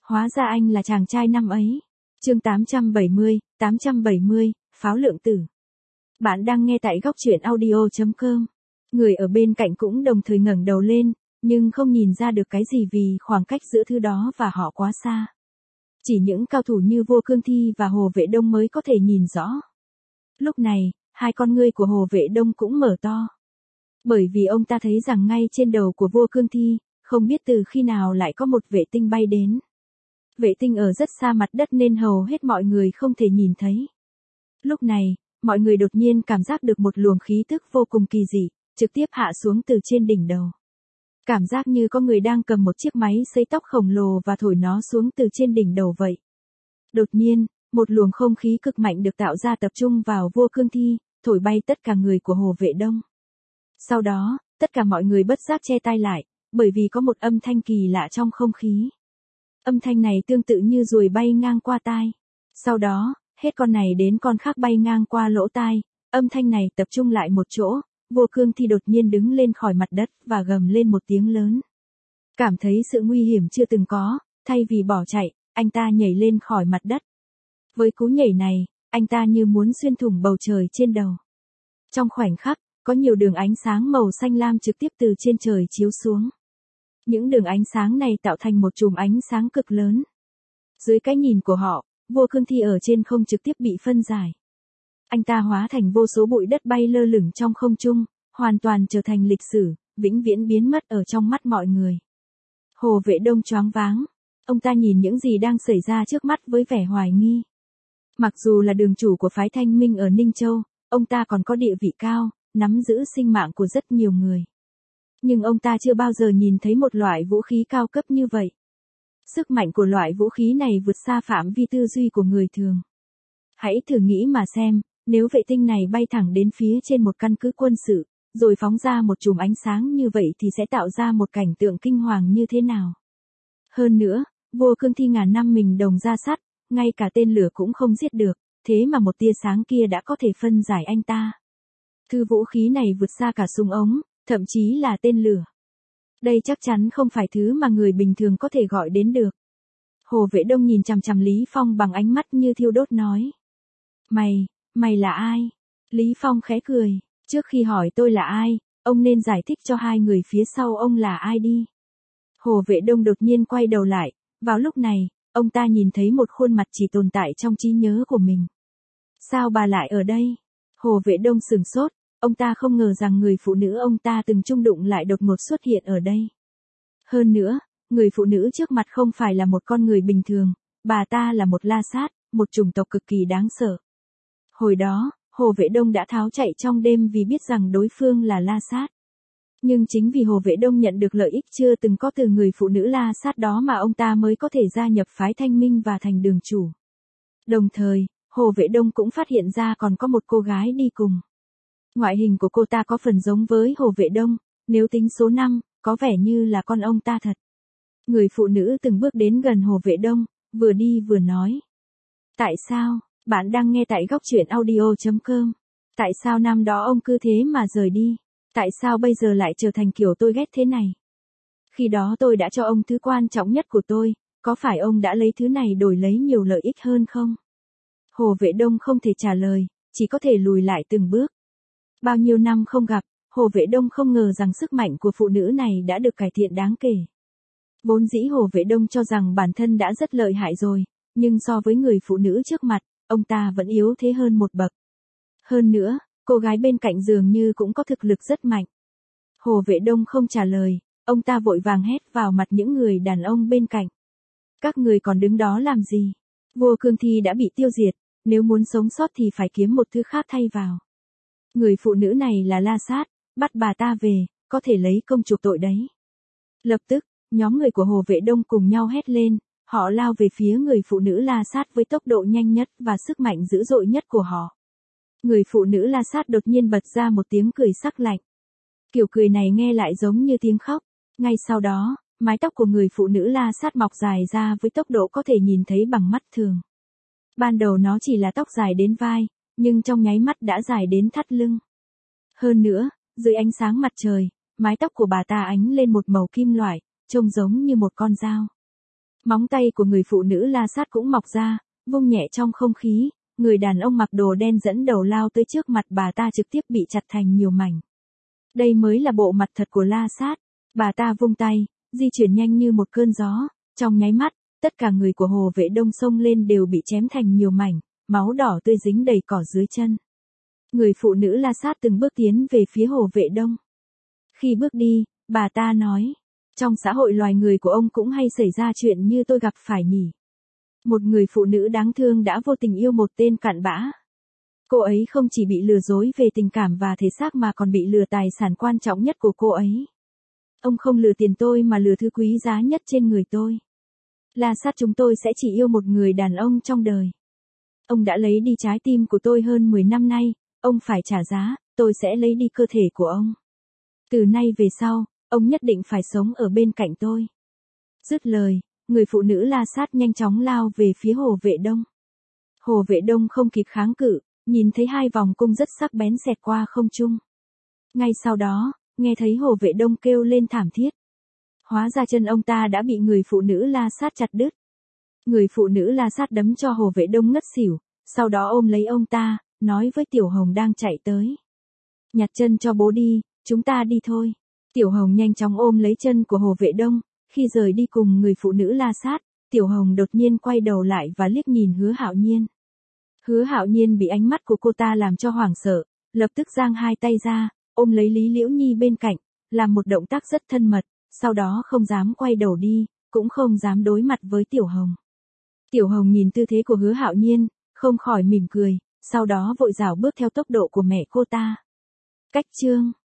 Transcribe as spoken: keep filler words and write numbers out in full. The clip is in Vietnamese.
Hóa ra anh là chàng trai năm ấy. Chương tám trăm bảy mươi, tám trăm bảy mươi, Pháo Lượng Tử. Bạn đang nghe tại góc truyện audio chấm com. Người ở bên cạnh cũng đồng thời ngẩng đầu lên, nhưng không nhìn ra được cái gì vì khoảng cách giữa thứ đó và họ quá xa. Chỉ những cao thủ như Vô Cương Thi và Hồ Vệ Đông mới có thể nhìn rõ. Lúc này, hai con ngươi của Hồ Vệ Đông cũng mở to. Bởi vì ông ta thấy rằng ngay trên đầu của Vô Cương Thi, không biết từ khi nào lại có một vệ tinh bay đến. Vệ tinh ở rất xa mặt đất nên hầu hết mọi người không thể nhìn thấy. Lúc này, mọi người đột nhiên cảm giác được một luồng khí tức vô cùng kỳ dị, trực tiếp hạ xuống từ trên đỉnh đầu. Cảm giác như có người đang cầm một chiếc máy sấy tóc khổng lồ và thổi nó xuống từ trên đỉnh đầu vậy. Đột nhiên, một luồng không khí cực mạnh được tạo ra tập trung vào Vô Cương Thi, thổi bay tất cả người của Hồ Vệ Đông. Sau đó, tất cả mọi người bất giác che tai lại, bởi vì có một âm thanh kỳ lạ trong không khí. Âm thanh này tương tự như ruồi bay ngang qua tai. Sau đó, hết con này đến con khác bay ngang qua lỗ tai, âm thanh này tập trung lại một chỗ, Vô Cương Thi đột nhiên đứng lên khỏi mặt đất và gầm lên một tiếng lớn. Cảm thấy sự nguy hiểm chưa từng có, thay vì bỏ chạy, anh ta nhảy lên khỏi mặt đất. Với cú nhảy này, anh ta như muốn xuyên thủng bầu trời trên đầu. Trong khoảnh khắc, có nhiều đường ánh sáng màu xanh lam trực tiếp từ trên trời chiếu xuống. Những đường ánh sáng này tạo thành một chùm ánh sáng cực lớn. Dưới cái nhìn của họ, Vô Cương Thi ở trên không trực tiếp bị phân giải. Anh ta hóa thành vô số bụi đất bay lơ lửng trong không trung, hoàn toàn trở thành lịch sử, vĩnh viễn biến mất ở trong mắt mọi người. Hồ Vệ Đông choáng váng. Ông ta nhìn những gì đang xảy ra trước mắt với vẻ hoài nghi. Mặc dù là đường chủ của phái Thanh Minh ở Ninh Châu, ông ta còn có địa vị cao, nắm giữ sinh mạng của rất nhiều người. Nhưng ông ta chưa bao giờ nhìn thấy một loại vũ khí cao cấp như vậy. Sức mạnh của loại vũ khí này vượt xa phạm vi tư duy của người thường. Hãy thử nghĩ mà xem, nếu vệ tinh này bay thẳng đến phía trên một căn cứ quân sự, rồi phóng ra một chùm ánh sáng như vậy thì sẽ tạo ra một cảnh tượng kinh hoàng như thế nào. Hơn nữa, Vô Cương Thi ngàn năm mình đồng ra sắt, ngay cả tên lửa cũng không giết được, thế mà một tia sáng kia đã có thể phân giải anh ta. Thứ vũ khí này vượt xa cả súng ống, thậm chí là tên lửa. Đây chắc chắn không phải thứ mà người bình thường có thể gọi đến được. Hồ Vệ Đông nhìn chằm chằm Lý Phong bằng ánh mắt như thiêu đốt nói. Mày, mày là ai? Lý Phong khẽ cười, trước khi hỏi tôi là ai, ông nên giải thích cho hai người phía sau ông là ai đi. Hồ Vệ Đông đột nhiên quay đầu lại, vào lúc này, ông ta nhìn thấy một khuôn mặt chỉ tồn tại trong trí nhớ của mình. Sao bà lại ở đây? Hồ Vệ Đông sửng sốt, ông ta không ngờ rằng người phụ nữ ông ta từng chung đụng lại đột ngột xuất hiện ở đây. Hơn nữa, người phụ nữ trước mặt không phải là một con người bình thường, bà ta là một La Sát, một chủng tộc cực kỳ đáng sợ. Hồi đó, Hồ Vệ Đông đã tháo chạy trong đêm vì biết rằng đối phương là La Sát. Nhưng chính vì Hồ Vệ Đông nhận được lợi ích chưa từng có từ người phụ nữ La Sát đó mà ông ta mới có thể gia nhập phái Thanh Minh và thành đường chủ. Đồng thời, Hồ Vệ Đông cũng phát hiện ra còn có một cô gái đi cùng. Ngoại hình của cô ta có phần giống với Hồ Vệ Đông, nếu tính số năm, có vẻ như là con ông ta thật. Người phụ nữ từng bước đến gần Hồ Vệ Đông, vừa đi vừa nói. Tại sao, bạn đang nghe tại góc truyện audio chấm com. Tại sao năm đó ông cứ thế mà rời đi? Tại sao bây giờ lại trở thành kiểu tôi ghét thế này? Khi đó tôi đã cho ông thứ quan trọng nhất của tôi, có phải ông đã lấy thứ này đổi lấy nhiều lợi ích hơn không? Hồ Vệ Đông không thể trả lời, chỉ có thể lùi lại từng bước. Bao nhiêu năm không gặp, Hồ Vệ Đông không ngờ rằng sức mạnh của phụ nữ này đã được cải thiện đáng kể. Vốn dĩ Hồ Vệ Đông cho rằng bản thân đã rất lợi hại rồi, nhưng so với người phụ nữ trước mặt, ông ta vẫn yếu thế hơn một bậc. Hơn nữa, cô gái bên cạnh dường như cũng có thực lực rất mạnh. Hồ Vệ Đông không trả lời, ông ta vội vàng hét vào mặt những người đàn ông bên cạnh. Các người còn đứng đó làm gì? Vô Cương Thi đã bị tiêu diệt, nếu muốn sống sót thì phải kiếm một thứ khác thay vào. Người phụ nữ này là La Sát, bắt bà ta về, có thể lấy công chuộc tội đấy. Lập tức, nhóm người của Hồ Vệ Đông cùng nhau hét lên, họ lao về phía người phụ nữ La Sát với tốc độ nhanh nhất và sức mạnh dữ dội nhất của họ. Người phụ nữ La Sát đột nhiên bật ra một tiếng cười sắc lạnh. Kiểu cười này nghe lại giống như tiếng khóc. Ngay sau đó, mái tóc của người phụ nữ La Sát mọc dài ra với tốc độ có thể nhìn thấy bằng mắt thường. Ban đầu nó chỉ là tóc dài đến vai, nhưng trong nháy mắt đã dài đến thắt lưng. Hơn nữa, dưới ánh sáng mặt trời, mái tóc của bà ta ánh lên một màu kim loại, trông giống như một con dao. Móng tay của người phụ nữ la sát cũng mọc ra, vung nhẹ trong không khí, người đàn ông mặc đồ đen dẫn đầu lao tới trước mặt bà ta trực tiếp bị chặt thành nhiều mảnh. Đây mới là bộ mặt thật của la sát. Bà ta vung tay, di chuyển nhanh như một cơn gió, trong nháy mắt, tất cả người của Hồ Vệ Đông xông lên đều bị chém thành nhiều mảnh, máu đỏ tươi dính đầy cỏ dưới chân. Người phụ nữ la sát từng bước tiến về phía Hồ Vệ Đông. Khi bước đi, bà ta nói, trong xã hội loài người của ông cũng hay xảy ra chuyện như tôi gặp phải nhỉ. Một người phụ nữ đáng thương đã vô tình yêu một tên cặn bã. Cô ấy không chỉ bị lừa dối về tình cảm và thể xác mà còn bị lừa tài sản quan trọng nhất của cô ấy. Ông không lừa tiền tôi mà lừa thứ quý giá nhất trên người tôi. La sát chúng tôi sẽ chỉ yêu một người đàn ông trong đời. Ông đã lấy đi trái tim của tôi hơn mười năm nay, ông phải trả giá, tôi sẽ lấy đi cơ thể của ông. Từ nay về sau, ông nhất định phải sống ở bên cạnh tôi. Dứt lời, người phụ nữ la sát nhanh chóng lao về phía Hồ Vệ Đông. Hồ Vệ Đông không kịp kháng cự, nhìn thấy hai vòng cung rất sắc bén xẹt qua không trung. Ngay sau đó, nghe thấy Hồ Vệ Đông kêu lên thảm thiết. Hóa ra chân ông ta đã bị người phụ nữ la sát chặt đứt. Người phụ nữ la sát đấm cho Hồ Vệ Đông ngất xỉu, sau đó ôm lấy ông ta, nói với Tiểu Hồng đang chạy tới. Nhặt chân cho bố đi, chúng ta đi thôi. Tiểu Hồng nhanh chóng ôm lấy chân của Hồ Vệ Đông, khi rời đi cùng người phụ nữ la sát, Tiểu Hồng đột nhiên quay đầu lại và liếc nhìn Hứa Hạo Nhiên. Hứa Hạo Nhiên bị ánh mắt của cô ta làm cho hoảng sợ, lập tức giang hai tay ra, ôm lấy Lý Liễu Nhi bên cạnh, làm một động tác rất thân mật, sau đó không dám quay đầu đi, cũng không dám đối mặt với Tiểu Hồng. Tiểu Hồng nhìn tư thế của Hứa Hạo Nhiên, không khỏi mỉm cười, sau đó vội rảo bước theo tốc độ của mẹ cô ta. Cách chương